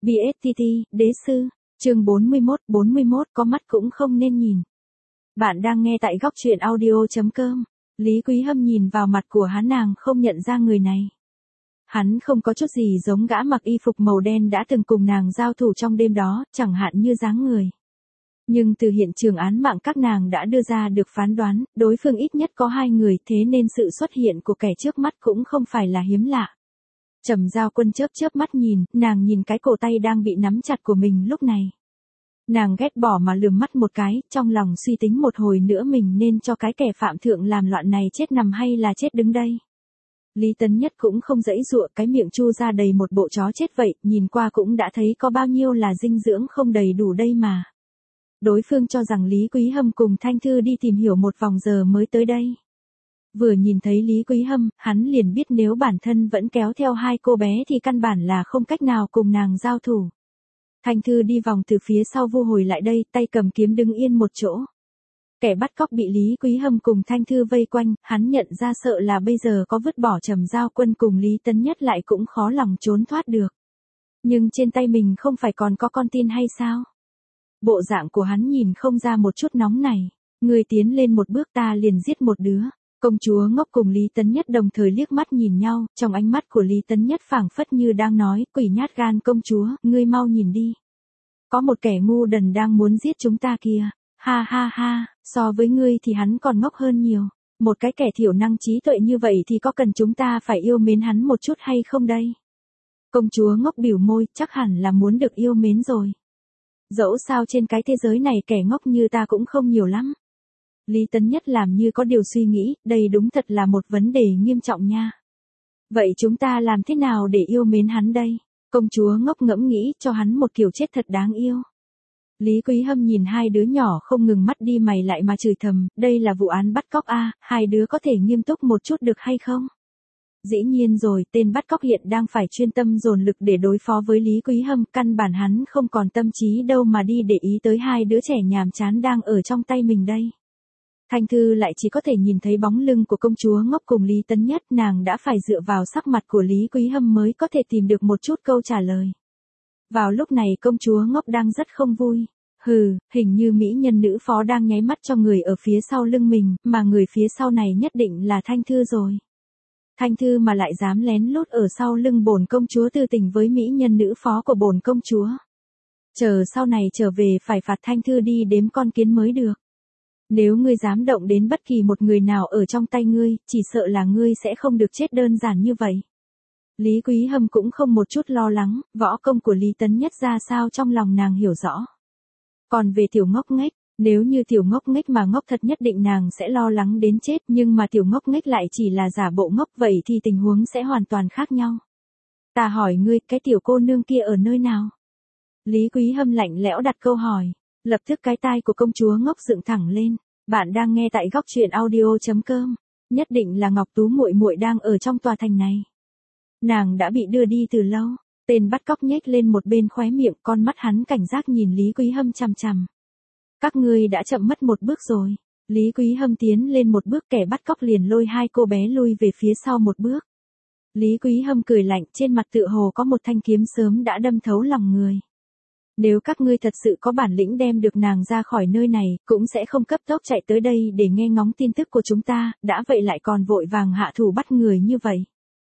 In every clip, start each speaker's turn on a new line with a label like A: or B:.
A: BSTT, Đế sư, chương 41 có mắt cũng không nên nhìn. Bạn đang nghe tại góc truyện audio.com. Lý Quý Hâm nhìn vào mặt của hắn, nàng không nhận ra người này. Hắn không có chút gì giống gã mặc y phục màu đen đã từng cùng nàng giao thủ trong đêm đó, chẳng hạn như dáng người. Nhưng từ hiện trường án mạng các nàng đã đưa ra được phán đoán, đối phương ít nhất có 2 người, thế nên sự xuất hiện của kẻ trước mắt cũng không phải là hiếm lạ. Trầm Giao Quân chớp mắt nhìn, nàng nhìn cái cổ tay đang bị nắm chặt của mình lúc này. Nàng ghét bỏ mà lườm mắt một cái, trong lòng suy tính một hồi nữa mình nên cho cái kẻ phạm thượng làm loạn này chết nằm hay là chết đứng đây. Lý Tấn Nhất cũng không giãy giụa, cái miệng chu ra đầy một bộ chó chết vậy, nhìn qua cũng đã thấy có bao nhiêu là dinh dưỡng không đầy đủ đây mà. Đối phương cho rằng Lý Quý Hâm cùng Thanh Thư đi tìm hiểu một vòng giờ mới tới đây. Vừa nhìn thấy Lý Quý Hâm, hắn liền biết nếu bản thân vẫn kéo theo 2 cô bé thì căn bản là không cách nào cùng nàng giao thủ. Thanh Thư đi vòng từ phía sau vu hồi lại đây, tay cầm kiếm đứng yên một chỗ. Kẻ bắt cóc bị Lý Quý Hâm cùng Thanh Thư vây quanh, hắn nhận ra sợ là bây giờ có vứt bỏ Trầm Giao Quân cùng Lý Tấn Nhất lại cũng khó lòng trốn thoát được. Nhưng trên tay mình không phải còn có con tin hay sao? Bộ dạng của hắn nhìn không ra một chút nóng này. Người tiến lên một bước ta liền giết một đứa. Công chúa Ngốc cùng Lý Tấn Nhất đồng thời liếc mắt nhìn nhau, trong ánh mắt của Lý Tấn Nhất phảng phất như đang nói, quỷ nhát gan công chúa, ngươi mau nhìn đi. Có một kẻ ngu đần đang muốn giết chúng ta kìa. Ha ha ha, so với ngươi thì hắn còn ngốc hơn nhiều. Một cái kẻ thiểu năng trí tuệ như vậy thì có cần chúng ta phải yêu mến hắn một chút hay không đây? Công chúa Ngốc bĩu môi, chắc hẳn là muốn được yêu mến rồi. Dẫu sao trên cái thế giới này kẻ ngốc như ta cũng không nhiều lắm. Lý Tấn Nhất làm như có điều suy nghĩ, đây đúng thật là một vấn đề nghiêm trọng nha. Vậy chúng ta làm thế nào để yêu mến hắn đây? Công chúa Ngốc ngẫm nghĩ, cho hắn một kiểu chết thật đáng yêu. Lý Quý Hâm nhìn 2 đứa nhỏ không ngừng mắt đi mày lại mà chửi thầm, đây là vụ án bắt cóc a, 2 đứa có thể nghiêm túc một chút được hay không? Dĩ nhiên rồi, tên bắt cóc hiện đang phải chuyên tâm dồn lực để đối phó với Lý Quý Hâm, căn bản hắn không còn tâm trí đâu mà đi để ý tới 2 đứa trẻ nhàm chán đang ở trong tay mình đây. Thanh Thư lại chỉ có thể nhìn thấy bóng lưng của công chúa Ngốc cùng Lý Tấn Nhất, nàng đã phải dựa vào sắc mặt của Lý Quý Hâm mới có thể tìm được một chút câu trả lời. Vào lúc này công chúa Ngốc đang rất không vui. Hình như mỹ nhân nữ phó đang nháy mắt cho người ở phía sau lưng mình, mà người phía sau này nhất định là Thanh Thư rồi. Thanh Thư mà lại dám lén lút ở sau lưng bổn công chúa tư tình với mỹ nhân nữ phó của bổn công chúa. Chờ sau này trở về phải phạt Thanh Thư đi đếm con kiến mới được. Nếu ngươi dám động đến bất kỳ một người nào ở trong tay ngươi, chỉ sợ là ngươi sẽ không được chết đơn giản như vậy. Lý Quý Hâm cũng không một chút lo lắng, võ công của Lý Tấn Nhất ra sao trong lòng nàng hiểu rõ. Còn về tiểu ngốc nghếch, nếu như tiểu ngốc nghếch mà ngốc thật nhất định nàng sẽ lo lắng đến chết, nhưng mà tiểu ngốc nghếch lại chỉ là giả bộ ngốc, vậy thì tình huống sẽ hoàn toàn khác nhau. Ta hỏi ngươi, cái tiểu cô nương kia ở nơi nào? Lý Quý Hâm lạnh lẽo đặt câu hỏi, lập tức cái tai của công chúa Ngốc dựng thẳng lên. Bạn đang nghe tại góc truyện audio.com. Nhất định là Ngọc Tú muội muội đang ở trong tòa thành này. Nàng đã bị đưa đi từ lâu. Tên bắt cóc nhếch lên một bên khóe miệng, con mắt hắn cảnh giác nhìn Lý Quý Hâm chằm chằm. Các ngươi đã chậm mất một bước rồi. Lý Quý Hâm tiến lên một bước, kẻ bắt cóc liền lôi 2 cô bé lui về phía sau một bước. Lý Quý Hâm cười lạnh, trên mặt tựa hồ có một thanh kiếm sớm đã đâm thấu lòng người. Nếu các ngươi thật sự có bản lĩnh đem được nàng ra khỏi nơi này, cũng sẽ không cấp tốc chạy tới đây để nghe ngóng tin tức của chúng ta, đã vậy lại còn vội vàng hạ thủ bắt người như vậy.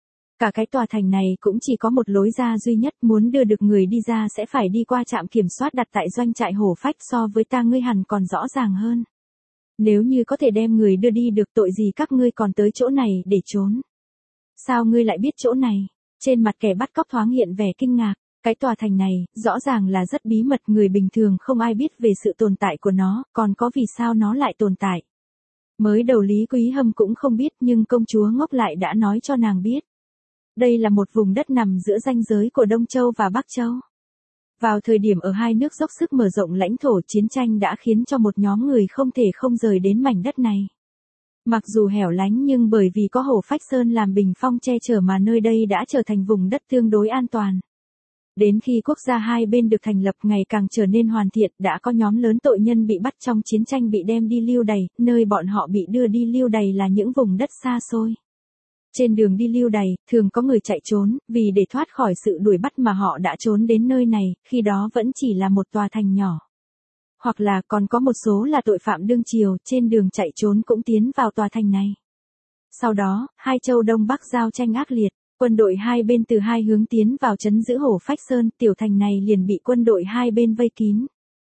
A: Cả cái tòa thành này cũng chỉ có một lối ra duy nhất, muốn đưa được người đi ra sẽ phải đi qua trạm kiểm soát đặt tại doanh trại Hổ Phách, so với ta ngươi hẳn còn rõ ràng hơn. Nếu như có thể đem người đưa đi được, tội gì các ngươi còn tới chỗ này để trốn. Sao ngươi lại biết chỗ này? Trên mặt kẻ bắt cóc thoáng hiện vẻ kinh ngạc. Cái tòa thành này, rõ ràng là rất bí mật, người bình thường không ai biết về sự tồn tại của nó, còn có vì sao nó lại tồn tại. Mới đầu Lý Quý Hâm cũng không biết, nhưng công chúa Ngốc lại đã nói cho nàng biết. Đây là một vùng đất nằm giữa ranh giới của Đông Châu và Bắc Châu. Vào thời điểm ở 2 nước dốc sức mở rộng lãnh thổ, chiến tranh đã khiến cho một nhóm người không thể không rời đến mảnh đất này. Mặc dù hẻo lánh nhưng bởi vì có Hổ Phách Sơn làm bình phong che chở mà nơi đây đã trở thành vùng đất tương đối an toàn. Đến khi quốc gia hai bên được thành lập ngày càng trở nên hoàn thiện, đã có nhóm lớn tội nhân bị bắt trong chiến tranh bị đem đi lưu đày, nơi bọn họ bị đưa đi lưu đày là những vùng đất xa xôi. Trên đường đi lưu đày, thường có người chạy trốn, vì để thoát khỏi sự đuổi bắt mà họ đã trốn đến nơi này, khi đó vẫn chỉ là một tòa thành nhỏ. Hoặc là còn có một số là tội phạm đương triều, trên đường chạy trốn cũng tiến vào tòa thành này. Sau đó, hai châu Đông Bắc giao tranh ác liệt, quân đội hai bên từ hai hướng tiến vào trấn giữ Hổ Phách Sơn, tiểu thành này liền bị quân đội hai bên vây kín.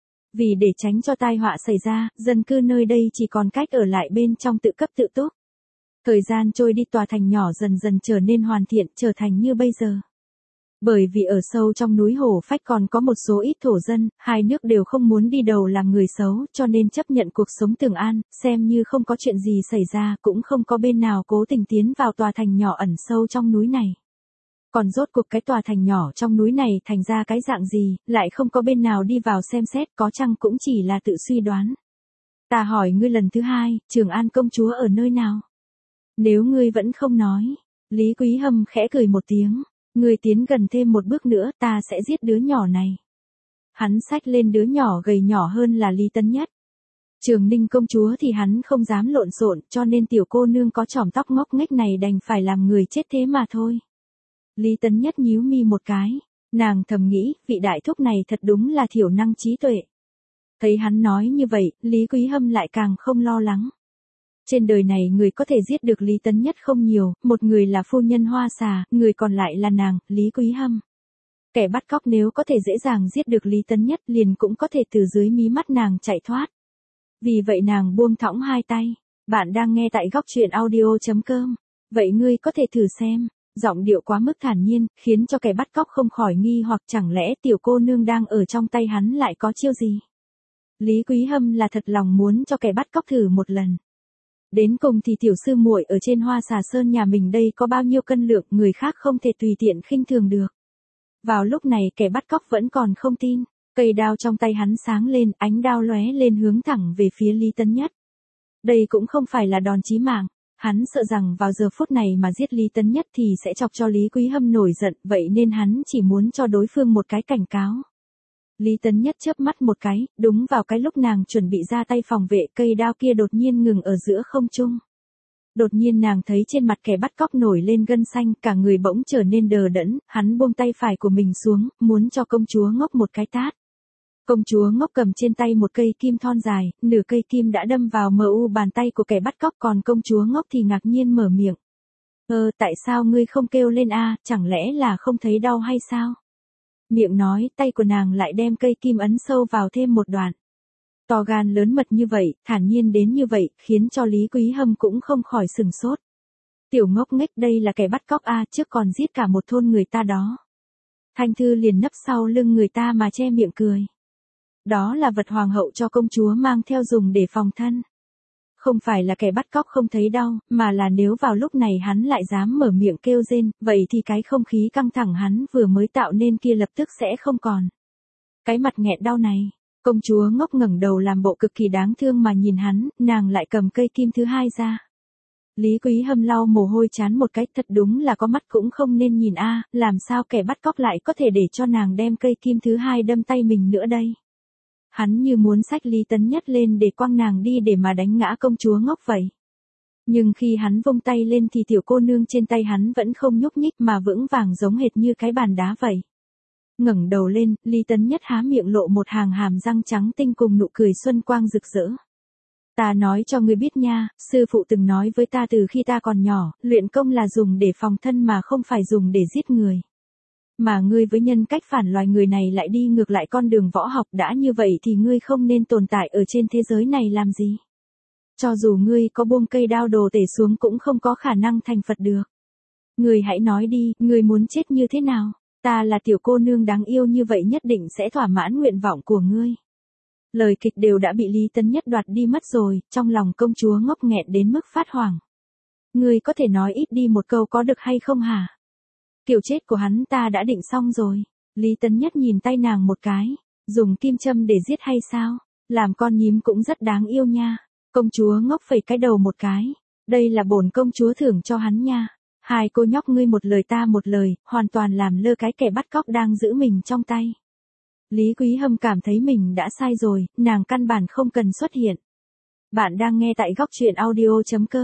A: Vì để tránh cho tai họa xảy ra, dân cư nơi đây chỉ còn cách ở lại bên trong tự cấp tự túc. Thời gian trôi đi, tòa thành nhỏ dần dần trở nên hoàn thiện, trở thành như bây giờ. Bởi vì ở sâu trong núi Hổ Phách còn có một số ít thổ dân, hai nước đều không muốn đi đầu làm người xấu, cho nên chấp nhận cuộc sống tường an, xem như không có chuyện gì xảy ra, cũng không có bên nào cố tình tiến vào tòa thành nhỏ ẩn sâu trong núi này. Còn rốt cuộc cái tòa thành nhỏ trong núi này thành ra cái dạng gì, lại không có bên nào đi vào xem xét, có chăng cũng chỉ là tự suy đoán. Ta hỏi ngươi lần thứ hai, Trường An công chúa ở nơi nào? Nếu ngươi vẫn không nói, Lý Quý Hâm khẽ cười một tiếng, ngươi tiến gần thêm một bước nữa, ta sẽ giết đứa nhỏ này. Hắn xách lên đứa nhỏ gầy nhỏ hơn là Lý Tấn Nhất. Trường Ninh công chúa thì hắn không dám lộn xộn, cho nên tiểu cô nương có chòm tóc ngốc nghếch này đành phải làm người chết thế mà thôi. Lý Tấn Nhất nhíu mi một cái, nàng thầm nghĩ, vị đại thúc này thật đúng là thiểu năng trí tuệ. Thấy hắn nói như vậy, Lý Quý Hâm lại càng không lo lắng. Trên đời này người có thể giết được Lý Tấn Nhất không nhiều, một người là phu nhân Hoa Xà, người còn lại là nàng, Lý Quý Hâm. Kẻ bắt cóc nếu có thể dễ dàng giết được Lý Tấn Nhất liền cũng có thể từ dưới mí mắt nàng chạy thoát. Vì vậy nàng buông thõng hai tay. Bạn đang nghe tại góc truyện audio.com. Vậy ngươi có thể thử xem. Giọng điệu quá mức thản nhiên, khiến cho kẻ bắt cóc không khỏi nghi hoặc chẳng lẽ tiểu cô nương đang ở trong tay hắn lại có chiêu gì. Lý Quý Hâm là thật lòng muốn cho kẻ bắt cóc thử một lần. Đến cùng thì tiểu sư muội ở trên Hoa Xà Sơn nhà mình đây có bao nhiêu cân lượng, người khác không thể tùy tiện khinh thường được. Vào lúc này kẻ bắt cóc vẫn còn không tin, cây đao trong tay hắn sáng lên, ánh đao lóe lên hướng thẳng về phía Lý Tấn Nhất. Đây cũng không phải là đòn chí mạng, hắn sợ rằng vào giờ phút này mà giết Lý Tấn Nhất thì sẽ chọc cho Lý Quý Hâm nổi giận, vậy nên hắn chỉ muốn cho đối phương một cái cảnh cáo. Lý Tấn Nhất chớp mắt một cái, đúng vào cái lúc nàng chuẩn bị ra tay phòng vệ, cây đao kia đột nhiên ngừng ở giữa không trung. Đột nhiên nàng thấy trên mặt kẻ bắt cóc nổi lên gân xanh, cả người bỗng trở nên đờ đẫn, hắn buông tay phải của mình xuống, muốn cho công chúa ngốc một cái tát. Công chúa ngốc cầm trên tay một cây kim thon dài, nửa cây kim đã đâm vào mu bàn tay của kẻ bắt cóc, còn công chúa ngốc thì ngạc nhiên mở miệng. Tại sao ngươi không kêu lên a, chẳng lẽ là không thấy đau hay sao? Miệng nói, tay của nàng lại đem cây kim ấn sâu vào thêm một đoạn. To gan lớn mật như vậy, thản nhiên đến như vậy, khiến cho Lý Quý Hâm cũng không khỏi sừng sốt. Tiểu ngốc nghếch, đây là kẻ bắt cóc a, trước còn giết cả một thôn người ta đó. Thanh Thư liền nấp sau lưng người ta mà che miệng cười. Đó là vật hoàng hậu cho công chúa mang theo dùng để phòng thân. Không phải là kẻ bắt cóc không thấy đau, mà là nếu vào lúc này hắn lại dám mở miệng kêu rên, vậy thì cái không khí căng thẳng hắn vừa mới tạo nên kia lập tức sẽ không còn. Cái mặt nghẹn đau này, công chúa ngốc ngẩng đầu làm bộ cực kỳ đáng thương mà nhìn hắn, nàng lại cầm cây kim thứ hai ra. Lý Quý Hâm lau mồ hôi chán một cái, thật đúng là có mắt cũng không nên nhìn a, làm sao kẻ bắt cóc lại có thể để cho nàng đem cây kim thứ hai đâm tay mình nữa đây. Hắn như muốn xách Lý Tấn Nhất lên để quăng nàng đi để mà đánh ngã công chúa ngốc vậy. Nhưng khi hắn vung tay lên thì tiểu cô nương trên tay hắn vẫn không nhúc nhích mà vững vàng giống hệt như cái bàn đá vậy. Ngẩng đầu lên, Lý Tấn Nhất há miệng lộ một hàng hàm răng trắng tinh cùng nụ cười xuân quang rực rỡ. Ta nói cho ngươi biết nha, sư phụ từng nói với ta từ khi ta còn nhỏ, luyện công là dùng để phòng thân mà không phải dùng để giết người. Mà ngươi với nhân cách phản loài người này lại đi ngược lại con đường võ học, đã như vậy thì ngươi không nên tồn tại ở trên thế giới này làm gì. Cho dù ngươi có buông cây đao đồ tể xuống cũng không có khả năng thành Phật được. Ngươi hãy nói đi, ngươi muốn chết như thế nào? Ta là tiểu cô nương đáng yêu như vậy nhất định sẽ thỏa mãn nguyện vọng của ngươi. Lời kịch đều đã bị Lý Tấn Nhất đoạt đi mất rồi, trong lòng công chúa ngốc nghẹn đến mức phát hoảng. Ngươi có thể nói ít đi một câu có được hay không hả? Kiểu chết của hắn ta đã định xong rồi. Lý Tấn Nhất nhìn tay nàng một cái, dùng kim châm để giết hay sao? Làm con nhím cũng rất đáng yêu nha. Công chúa ngốc phẩy cái đầu một cái. Đây là bổn công chúa thưởng cho hắn nha. Hai cô nhóc ngươi một lời ta một lời, hoàn toàn làm lơ cái kẻ bắt cóc đang giữ mình trong tay. Lý Quý Hâm cảm thấy mình đã sai rồi, nàng căn bản không cần xuất hiện. Bạn đang nghe tại góc truyện audio.com.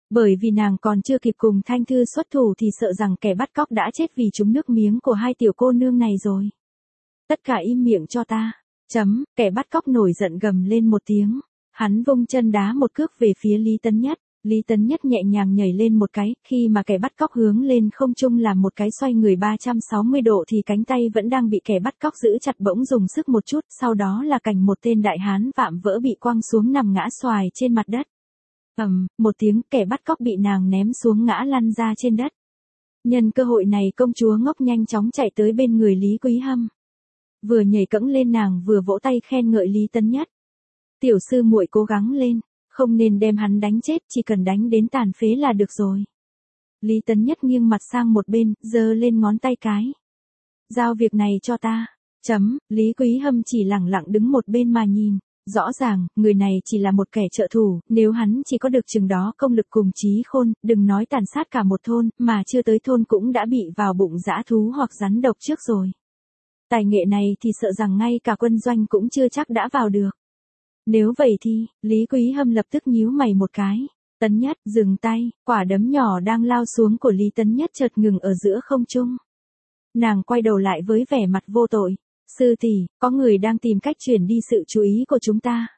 A: Bởi vì nàng còn chưa kịp cùng Thanh Thư xuất thủ thì sợ rằng kẻ bắt cóc đã chết vì trúng nước miếng của hai tiểu cô nương này rồi. Tất cả im miệng cho ta. Kẻ bắt cóc nổi giận gầm lên một tiếng. Hắn vung chân đá một cước về phía Lý Tấn Nhất. Lý Tấn Nhất nhẹ nhàng nhảy lên một cái, khi mà kẻ bắt cóc hướng lên không trung làm một cái xoay người 360 độ thì cánh tay vẫn đang bị kẻ bắt cóc giữ chặt bỗng dùng sức một chút, sau đó là cảnh một tên đại hán vạm vỡ bị quăng xuống nằm ngã xoài trên mặt đất. Một tiếng, kẻ bắt cóc bị nàng ném xuống ngã lăn ra trên đất. Nhân cơ hội này công chúa ngốc nhanh chóng chạy tới bên người Lý Quý Hâm. Vừa nhảy cẫng lên nàng vừa vỗ tay khen ngợi Lý Tấn Nhất. Tiểu sư muội cố gắng lên, không nên đem hắn đánh chết, chỉ cần đánh đến tàn phế là được rồi. Lý Tấn Nhất nghiêng mặt sang một bên, giơ lên ngón tay cái. Giao việc này cho ta. Lý Quý Hâm chỉ lẳng lặng đứng một bên mà nhìn. Rõ ràng, người này chỉ là một kẻ trợ thủ, nếu hắn chỉ có được chừng đó công lực cùng trí khôn, đừng nói tàn sát cả một thôn, mà chưa tới thôn cũng đã bị vào bụng dã thú hoặc rắn độc trước rồi. Tài nghệ này thì sợ rằng ngay cả quân doanh cũng chưa chắc đã vào được. Nếu vậy thì, Lý Quý Hâm lập tức nhíu mày một cái. Tấn Nhất, dừng tay, quả đấm nhỏ đang lao xuống của Lý Tấn Nhất chợt ngừng ở giữa không trung. Nàng quay đầu lại với vẻ mặt vô tội. Sư tỷ, có người đang tìm cách chuyển đi sự chú ý của chúng ta.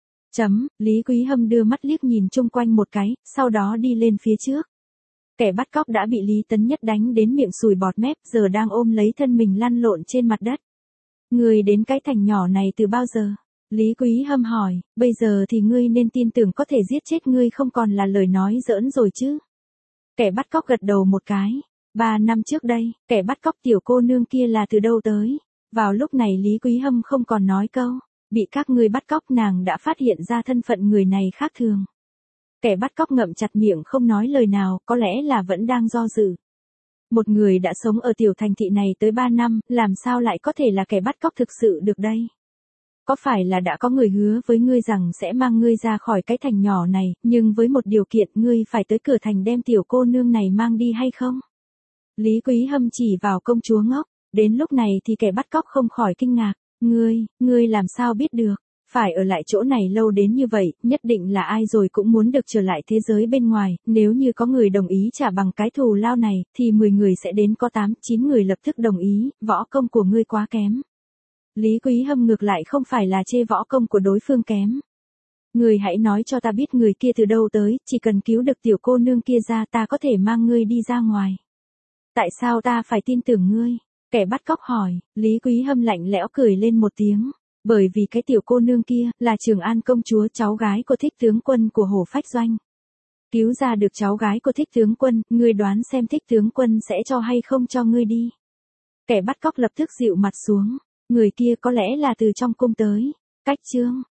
A: Lý Quý Hâm đưa mắt liếc nhìn chung quanh một cái, sau đó đi lên phía trước. Kẻ bắt cóc đã bị Lý Tấn Nhất đánh đến miệng sùi bọt mép, giờ đang ôm lấy thân mình lăn lộn trên mặt đất. Ngươi đến cái thành nhỏ này từ bao giờ? Lý Quý Hâm hỏi, bây giờ thì ngươi nên tin tưởng có thể giết chết ngươi không còn là lời nói giỡn rồi chứ. Kẻ bắt cóc gật đầu một cái. 3 năm trước đây, kẻ bắt cóc tiểu cô nương kia là từ đâu tới? Vào lúc này Lý Quý Hâm không còn nói câu, bị các ngươi bắt cóc, nàng đã phát hiện ra thân phận người này khác thường. Kẻ bắt cóc ngậm chặt miệng không nói lời nào, có lẽ là vẫn đang do dự. Một người đã sống ở tiểu thành thị này tới 3 năm, làm sao lại có thể là kẻ bắt cóc thực sự được đây? Có phải là đã có người hứa với ngươi rằng sẽ mang ngươi ra khỏi cái thành nhỏ này, nhưng với một điều kiện ngươi phải tới cửa thành đem tiểu cô nương này mang đi hay không? Lý Quý Hâm chỉ vào công chúa ngốc. Đến lúc này thì kẻ bắt cóc không khỏi kinh ngạc. Ngươi làm sao biết được? Phải ở lại chỗ này lâu đến như vậy, nhất định là ai rồi cũng muốn được trở lại thế giới bên ngoài, nếu như có người đồng ý trả bằng cái thù lao này, thì 10 người sẽ đến có 8, 9 người lập tức đồng ý, võ công của ngươi quá kém. Lý Quý Hâm ngược lại không phải là chê võ công của đối phương kém. Ngươi hãy nói cho ta biết người kia từ đâu tới, chỉ cần cứu được tiểu cô nương kia ra ta có thể mang ngươi đi ra ngoài. Tại sao ta phải tin tưởng ngươi? Kẻ bắt cóc hỏi, Lý Quý Hâm lạnh lẽo cười lên một tiếng. Bởi vì cái tiểu cô nương kia, là Trường An công chúa cháu gái của Thích tướng quân của Hồ Phách Doanh. Cứu ra được cháu gái của Thích tướng quân, ngươi đoán xem Thích tướng quân sẽ cho hay không cho ngươi đi. Kẻ bắt cóc lập tức dịu mặt xuống. Người kia có lẽ là từ trong cung tới. Cách chương.